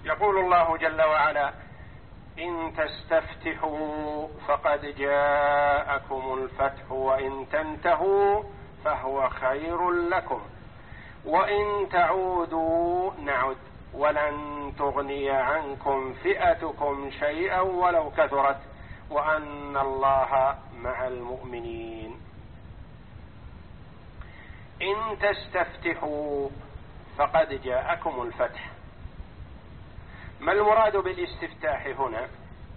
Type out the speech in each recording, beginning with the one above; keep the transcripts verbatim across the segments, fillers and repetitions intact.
يقول الله جل وعلا: إن تستفتحوا فقد جاءكم الفتح وإن تنتهوا فهو خير لكم وإن تعودوا نعد ولن تغني عنكم فئتكم شيئا ولو كثرت وأن الله مع المؤمنين. إن تستفتحوا فقد جاءكم الفتح. ما المراد بالاستفتاح هنا؟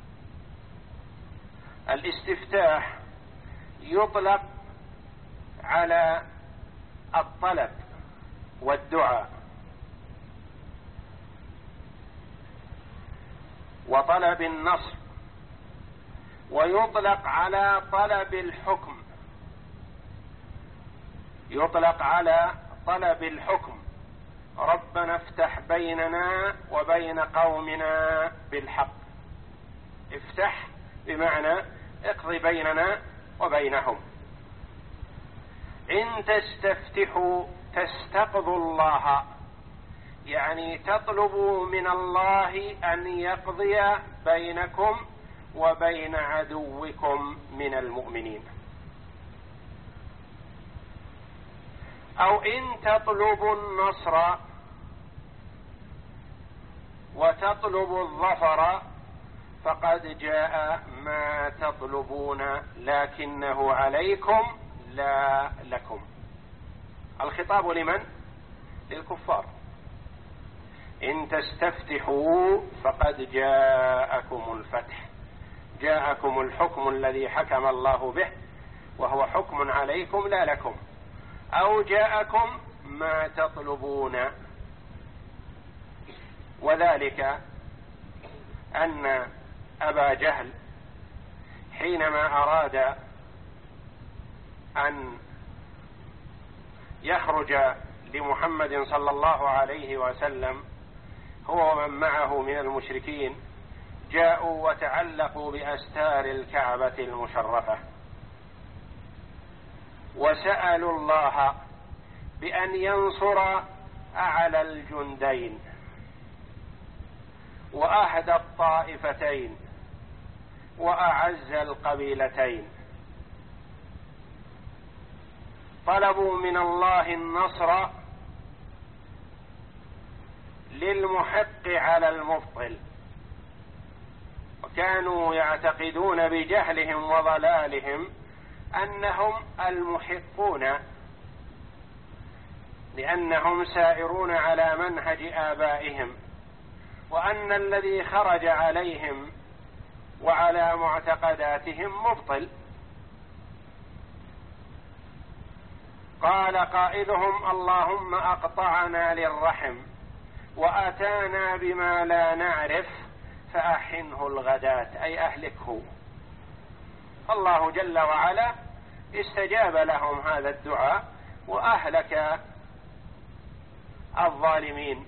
الاستفتاح يطلق على الطلب والدعاء وطلب النصر، ويطلق على طلب الحكم، يطلق على طلب الحكم: ربنا افتح بيننا وبين قومنا بالحق. افتح بمعنى اقضي بيننا وبينهم. إن تستفتحوا تستقضوا الله، يعني تطلبوا من الله أن يقضي بينكم وبين عدوكم من المؤمنين. أو إن تطلبوا النصر وتطلبوا الظفر فقد جاء ما تطلبون لكنه عليكم لا لكم. الخطاب لمن؟ للكفار. إن تستفتحوا فقد جاءكم الفتح، جاءكم الحكم الذي حكم الله به وهو حكم عليكم لا لكم، أو جاءكم ما تطلبون. وذلك أن أبا جهل حينما أراد أن يخرج لمحمد صلى الله عليه وسلم هو ومن معه من المشركين، جاءوا وتعلقوا بأستار الكعبة المشرفة وسألوا الله بأن ينصر أعلى الجندين وأهدى الطائفتين وأعز القبيلتين. طلبوا من الله النصر للمحق على المبطل، وكانوا يعتقدون بجهلهم وضلالهم أنهم المحقون، لأنهم سائرون على منهج آبائهم، وأن الذي خرج عليهم وعلى معتقداتهم مبطل. قال قائلهم: اللهم أقطعنا للرحم وأتانا بما لا نعرف فأحنه الغداة، أي أهلكه. الله جل وعلا استجاب لهم هذا الدعاء وأهلك الظالمين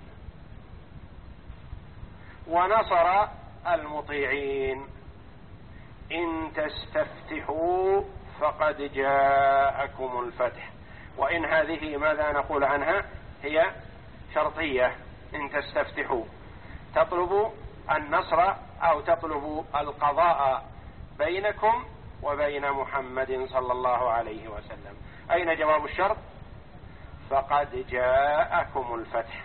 ونصر المطيعين. إن تستفتحوا فقد جاءكم الفتح. وإن هذه ماذا نقول عنها؟ هي شرطية. إن تستفتحوا تطلبوا النصر أو تطلبوا القضاء بينكم وبين محمد صلى الله عليه وسلم. أين جواب الشرط؟ فقد جاءكم الفتح،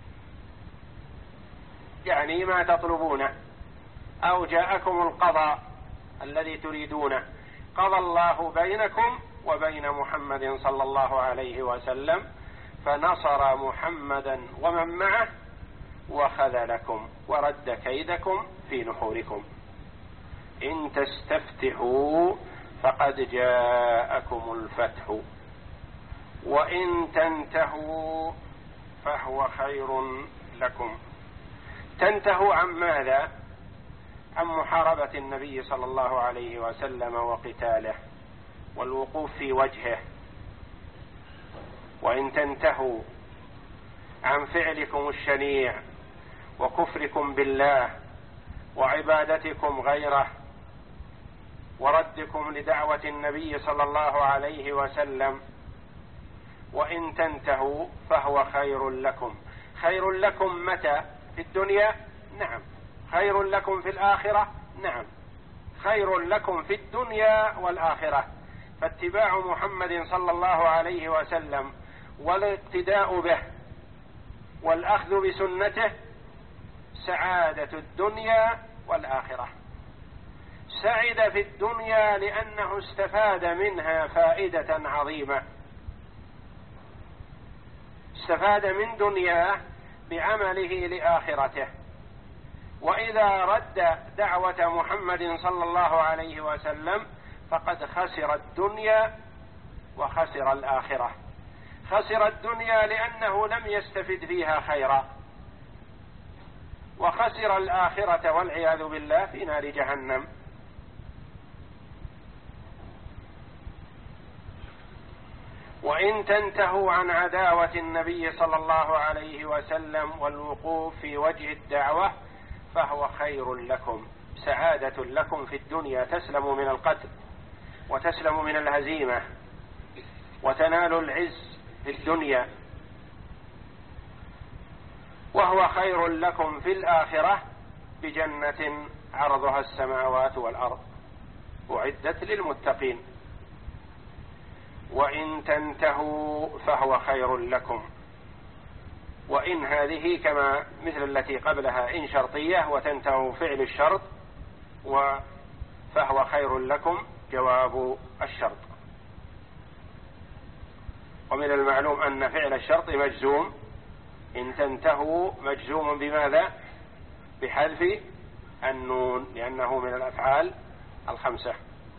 يعني ما تطلبون، أو جاءكم القضاء الذي تريدونه. قضى الله بينكم وبين محمد صلى الله عليه وسلم فنصر محمدا ومن معه وخذلكم ورد كيدكم في نحوركم. إن تستفتحوا فقد جاءكم الفتح وإن تنتهوا فهو خير لكم. تنتهوا عن ماذا؟ عن محاربة النبي صلى الله عليه وسلم وقتاله والوقوف في وجهه. وإن تنتهوا عن فعلكم الشنيع وكفركم بالله وعبادتكم غيره وردكم لدعوة النبي صلى الله عليه وسلم، وإن تنتهوا فهو خير لكم. خير لكم متى؟ في الدنيا نعم. خير لكم في الآخرة؟ نعم. خير لكم في الدنيا والآخرة. فاتباع محمد صلى الله عليه وسلم والاقتداء به والأخذ بسنته سعادة الدنيا والآخرة. سعد في الدنيا لأنه استفاد منها فائدة عظيمة، استفاد من دنياه بعمله لآخرته. وإذا رد دعوة محمد صلى الله عليه وسلم فقد خسر الدنيا وخسر الآخرة. خسر الدنيا لأنه لم يستفد فيها خيرا، وخسر الآخرة والعياذ بالله في نار جهنم. وإن تنتهوا عن عداوة النبي صلى الله عليه وسلم والوقوف في وجه الدعوة فهو خير لكم، سعادة لكم في الدنيا، تسلم من القتل وتسلم من الهزيمة وتنال العز في الدنيا. وهو خير لكم في الآخرة بجنة عرضها السماوات والأرض أعدت للمتقين. وإن تنتهوا فهو خير لكم. وإن هذه كما مثل التي قبلها إن شرطية، وتنتهوا فعل الشرط، فهو خير لكم جواب الشرط. ومن المعلوم أن فعل الشرط مجزوم، إن تنتهوا مجزوم بماذا؟ بحذف النون لأنه من الأفعال الخمسة.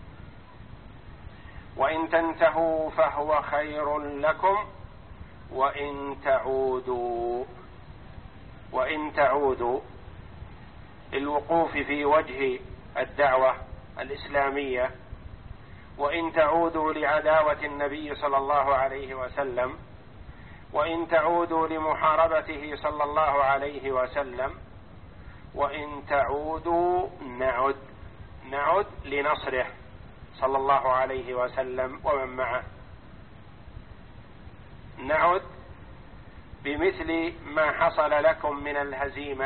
وإن تنتهوا فهو خير لكم وإن تعودوا. وإن تعودوا الوقوف في وجه الدعوة الإسلامية، وإن تعودوا لعداوة النبي صلى الله عليه وسلم، وإن تعودوا لمحاربته صلى الله عليه وسلم، وإن تعودوا نعد نعد لنصره صلى الله عليه وسلم ومن معه. نعد بمثل ما حصل لكم من الهزيمة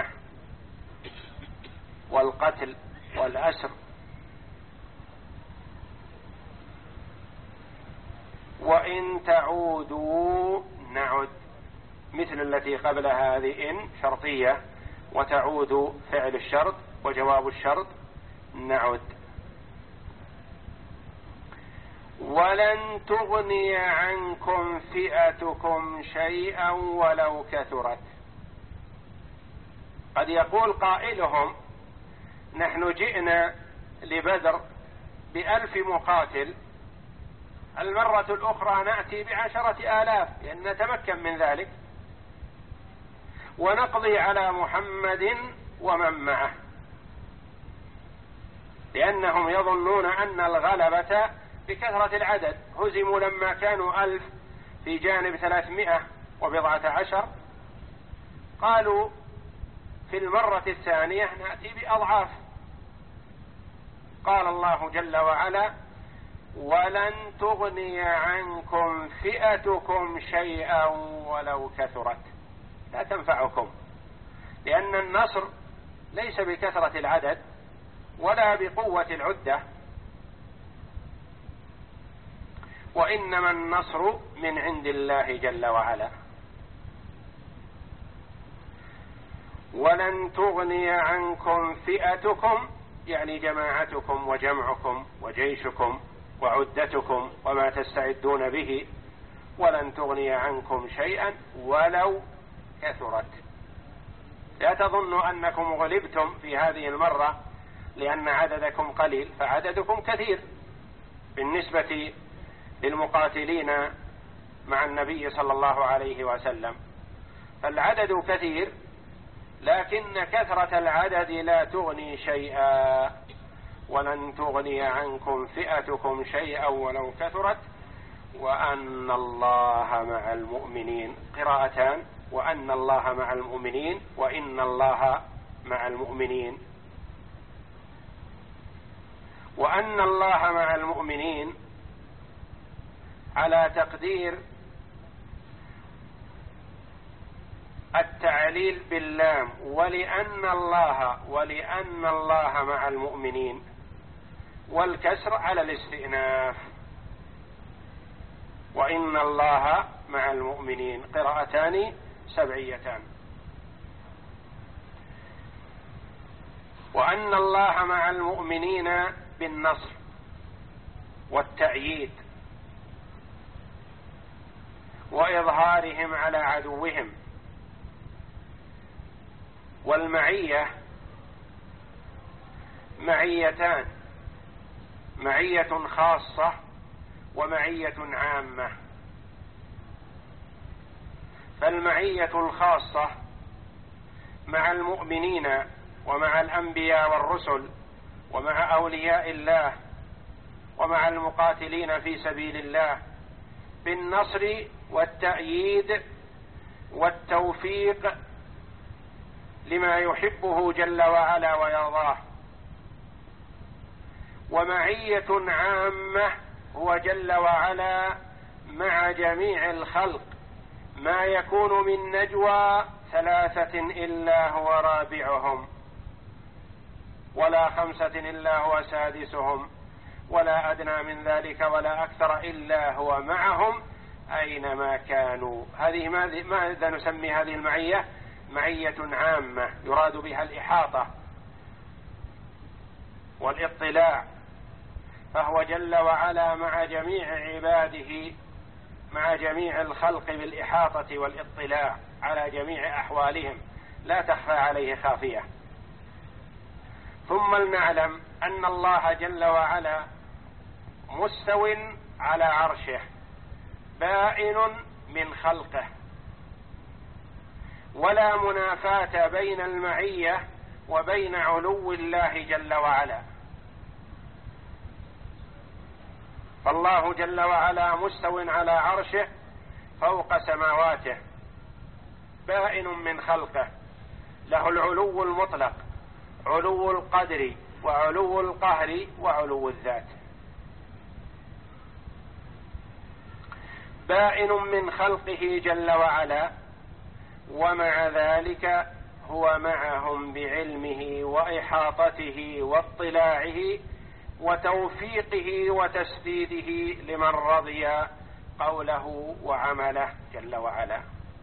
والقتل والأسر. وإن تعودوا نعد مثل التي قبل هذه إن شرطية، وتعود فعل الشرط وجواب الشرط نعد. ولن تغني عنكم فئتكم شيئا ولو كثرت. قد يقول قائلهم نحن جئنا لبدر بألف مقاتل، المرة الأخرى نأتي بعشرة آلاف لأن نتمكن من ذلك ونقضي على محمد ومن معه، لأنهم يظنون أن الغلبة بكثرة العدد. هزموا لما كانوا ألف في جانب ثلاثمائة وبضعة عشر، قالوا في المرة الثانية نأتي بأضعاف. قال الله جل وعلا ولن تغني عنكم فئتكم شيئا ولو كثرت. لا تنفعكم، لأن النصر ليس بكثرة العدد ولا بقوة العدة، وإنما النصر من عند الله جل وعلا. ولن تغني عنكم فئتكم يعني جماعتكم وجمعكم وجيشكم وعدتكم وما تستعدون به، ولن تغني عنكم شيئا ولو كثرت. لا تظنوا أنكم غلبتم في هذه المرة لأن عددكم قليل، فعددكم كثير بالنسبة للمقاتلين مع النبي صلى الله عليه وسلم، فالعدد كثير، لكن كثرة العدد لا تغني شيئا. ولن تغني عنكم فئتكم شيئا ولو كثرت وأن الله مع المؤمنين. قراءتان: وأن الله مع المؤمنين وإن الله مع المؤمنين. وأن الله مع المؤمنين على تقدير التعليل باللام ولأن الله ولأن الله مع المؤمنين، والكسر على الاستئناف وإن الله مع المؤمنين، قراءتان سبعيتان. وأن الله مع المؤمنين بالنصر والتأييد وإظهارهم على عدوهم. والمعية معيتان، معية خاصة ومعية عامة. فالمعية الخاصة مع المؤمنين ومع الأنبياء والرسل ومع أولياء الله ومع المقاتلين في سبيل الله بالنصر والتأييد والتوفيق لما يحبه جل وعلا ويرضاه. ومعية عامة هو جل وعلا مع جميع الخلق، ما يكون من نجوى ثلاثة إلا هو رابعهم، ولا خمسة إلا هو سادسهم، ولا أدنى من ذلك ولا أكثر إلا هو معهم أينما كانوا. هذه ماذا نسمي هذه المعية؟ معية عامة يراد بها الإحاطة والاطلاع، فهو جل وعلا مع جميع عباده، مع جميع الخلق بالإحاطة والاطلاع على جميع أحوالهم، لا تخفى عليه خافية. ثم لنعلم أن الله جل وعلا مستو على عرشه بائن من خلقه، ولا منافاة بين المعية وبين علو الله جل وعلا. فالله جل وعلا مستو على عرشه فوق سماواته بائن من خلقه، له العلو المطلق، علو القدر وعلو القهر وعلو الذات. بائن من خلقه جل وعلا، ومع ذلك هو معهم بعلمه وإحاطته واطلاعه وتوفيقه وتسديده لمن رضي قوله وعمله جل وعلا.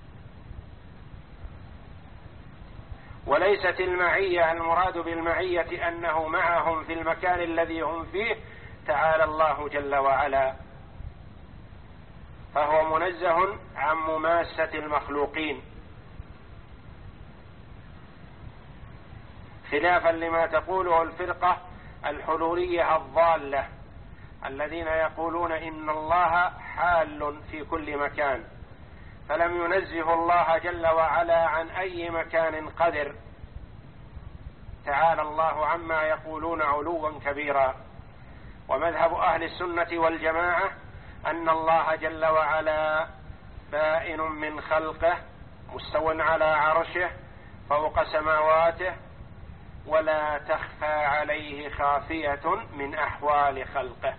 وليست المعية المراد بالمعية أنه معهم في المكان الذي هم فيه، تعالى الله جل وعلا، فهو منزه عن مماسة المخلوقين، خلافا لما تقوله الفرقة الحلولية الضالة الذين يقولون إن الله حال في كل مكان، فلم ينزه الله جل وعلا عن أي مكان قدر، تعالى الله عما يقولون علوا كبيرا. ومذهب أهل السنة والجماعة أن الله جل وعلا بائن من خلقه مستو على عرشه فوق سماواته، ولا تخفى عليه خافية من أحوال خلقه،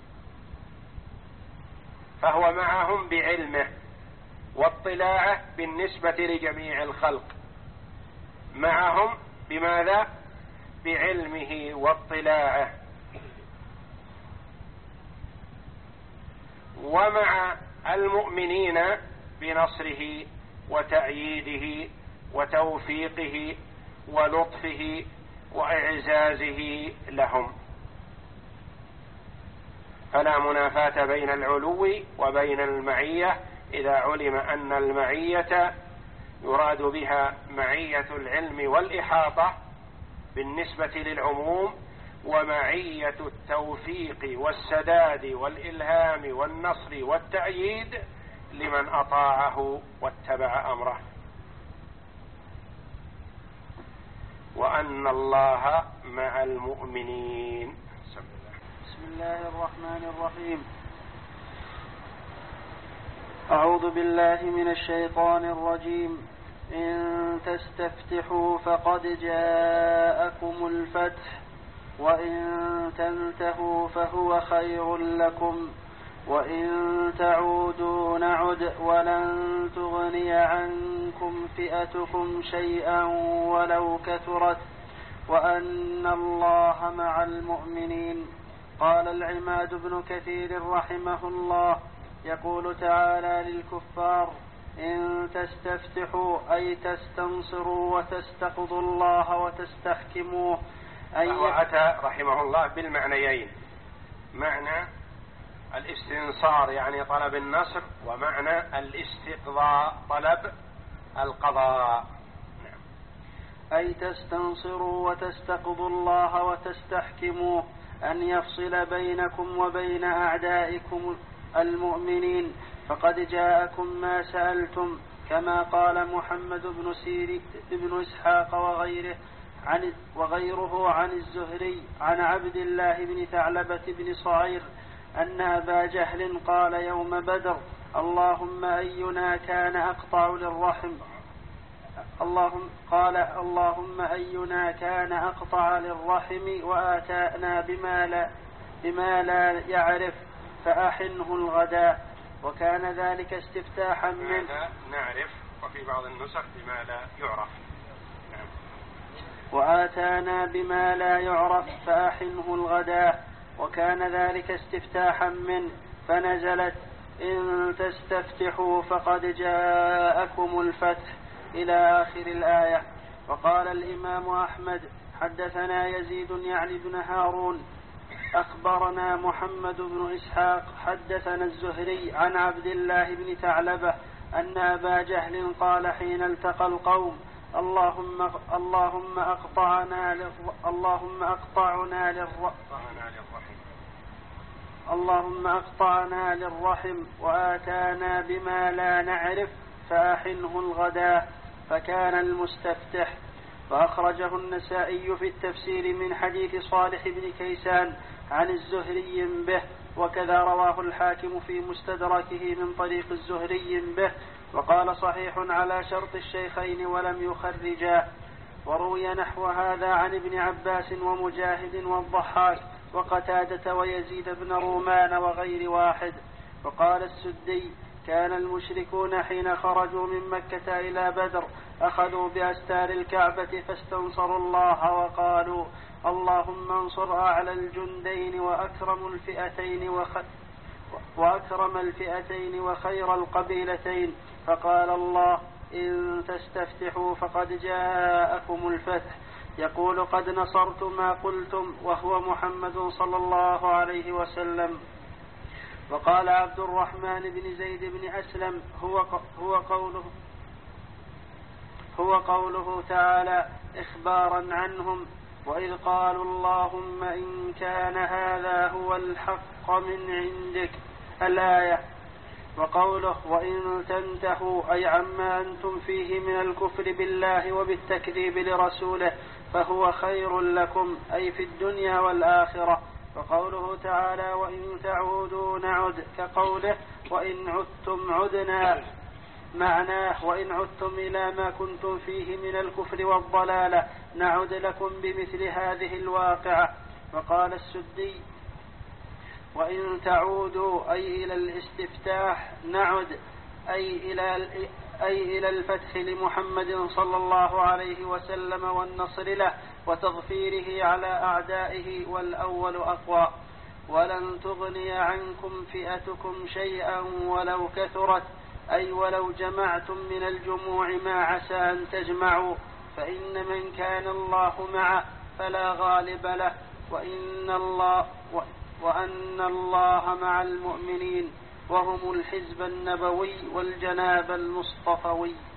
فهو معهم بعلمه واطلاعه بالنسبة لجميع الخلق، معهم بماذا؟ بعلمه واطلاعه. ومع المؤمنين بنصره وتأييده وتوفيقه ولطفه وإعزازه لهم. فلا منافاة بين العلو وبين المعية إذا علم أن المعية يراد بها معية العلم والإحاطة بالنسبة للعموم، ومعية التوفيق والسداد والإلهام والنصر والتأييد لمن أطاعه واتبع أمره. وأن الله مع المؤمنين. بسم الله الرحمن الرحيم. أعوذ بالله من الشيطان الرجيم. إن تستفتحوا فقد جاءكم الفتح وإن تنتهوا فهو خير لكم وإن تعودوا نعد ولن تغني عنكم فئتكم شيئا ولو كثرت وأن الله مع المؤمنين. قال العماد بن كثير رحمه الله يقول تعالى للكفار إن تستفتحوا أي تستنصروا وتستقضوا الله وتستحكموه. أي فهو أتى رحمه الله بالمعنيين، معنى الاستنصار يعني طلب النصر، ومعنى الاستقضاء طلب القضاء. نعم. أي تستنصروا وتستقضوا الله وتستحكموه أن يفصل بينكم وبين أعدائكم المؤمنين، فقد جاءكم ما سألتم، كما قال محمد بن سيري بن إسحاق وغيره عن وغيره عن الزهري عن عبد الله بن ثعلبة بن صعير أن أبا جهل قال يوم بدر اللهم أينا كان أقطع للرحم اللهم قال اللهم أينا كان أقطع للرحم وآتانا بما لا, بما لا يعرف فأحنه الغداء. وكان ذلك استفتاحا من نعرف، وفي بعض النسخ بما لا يعرف. نعم. وآتانا بما لا يعرف فأحنه الغداء. وكان ذلك استفتاحا منه، فنزلت إن تستفتحوا فقد جاءكم الفتح إلى آخر الآية. وقال الإمام أحمد حدثنا يزيد يعني بن هارون أخبرنا محمد بن إسحاق حدثنا الزهري عن عبد الله بن ثعلبة أن أبا جهل قال حين التقى القوم اللهم اللهم أقطعنا اللهم أقطعنا للرحم اللهم أقطعنا للرحم وآتانا بما لا نعرف فأحنه الغداء، فكان المستفتح. فأخرجه النسائي في التفسير من حديث صالح بن كيسان عن الزهري به، وكذا رواه الحاكم في مستدركه من طريق الزهري به، وقال صحيح على شرط الشيخين ولم يخرجا. وروي نحو هذا عن ابن عباس ومجاهد والضحاك وقتادة ويزيد بن رومان وغير واحد. وقال السدي كان المشركون حين خرجوا من مكة إلى بدر أخذوا بأستار الكعبة فاستنصروا الله وقالوا اللهم انصر أعلى الجندين وأكرم الفئتين وخ... وأكرم الفئتين وخير القبيلتين، فقال الله إن تستفتحوا فقد جاءكم الفتح. يقول قد نصرت ما قلتم وهو محمد صلى الله عليه وسلم. وقال عبد الرحمن بن زيد بن أسلم هو هو قوله هو قوله تعالى إخبارا عنهم وإذ قالوا اللهم إن كان هذا هو الحق من عندك الآية. وقوله وإن تنتهوا أي عما أنتم فيه من الكفر بالله وبالتكذيب لرسوله فهو خير لكم أي في الدنيا والآخرة. وقوله تعالى وإن تعودوا نعد كقوله وإن عدتم عدنا، معناه وإن عدتم إلى ما كنتم فيه من الكفر والضلالة نعد لكم بمثل هذه الواقعة. وقال السدي وإن تعودوا أي إلى الاستفتاح نعد أي إلى أي إلى الفتح لمحمد صلى الله عليه وسلم والنصر له وتظفيره على أعدائه، والأول أقوى. ولن تغني عنكم فئتكم شيئا ولو كثرت أي ولو جمعتم من الجموع ما عسى أن تجمعوا، فإن من كان الله معه فلا غالب له وإن الله وأن الله مع المؤمنين وهم الحزب النبوي والجناب المصطفوي.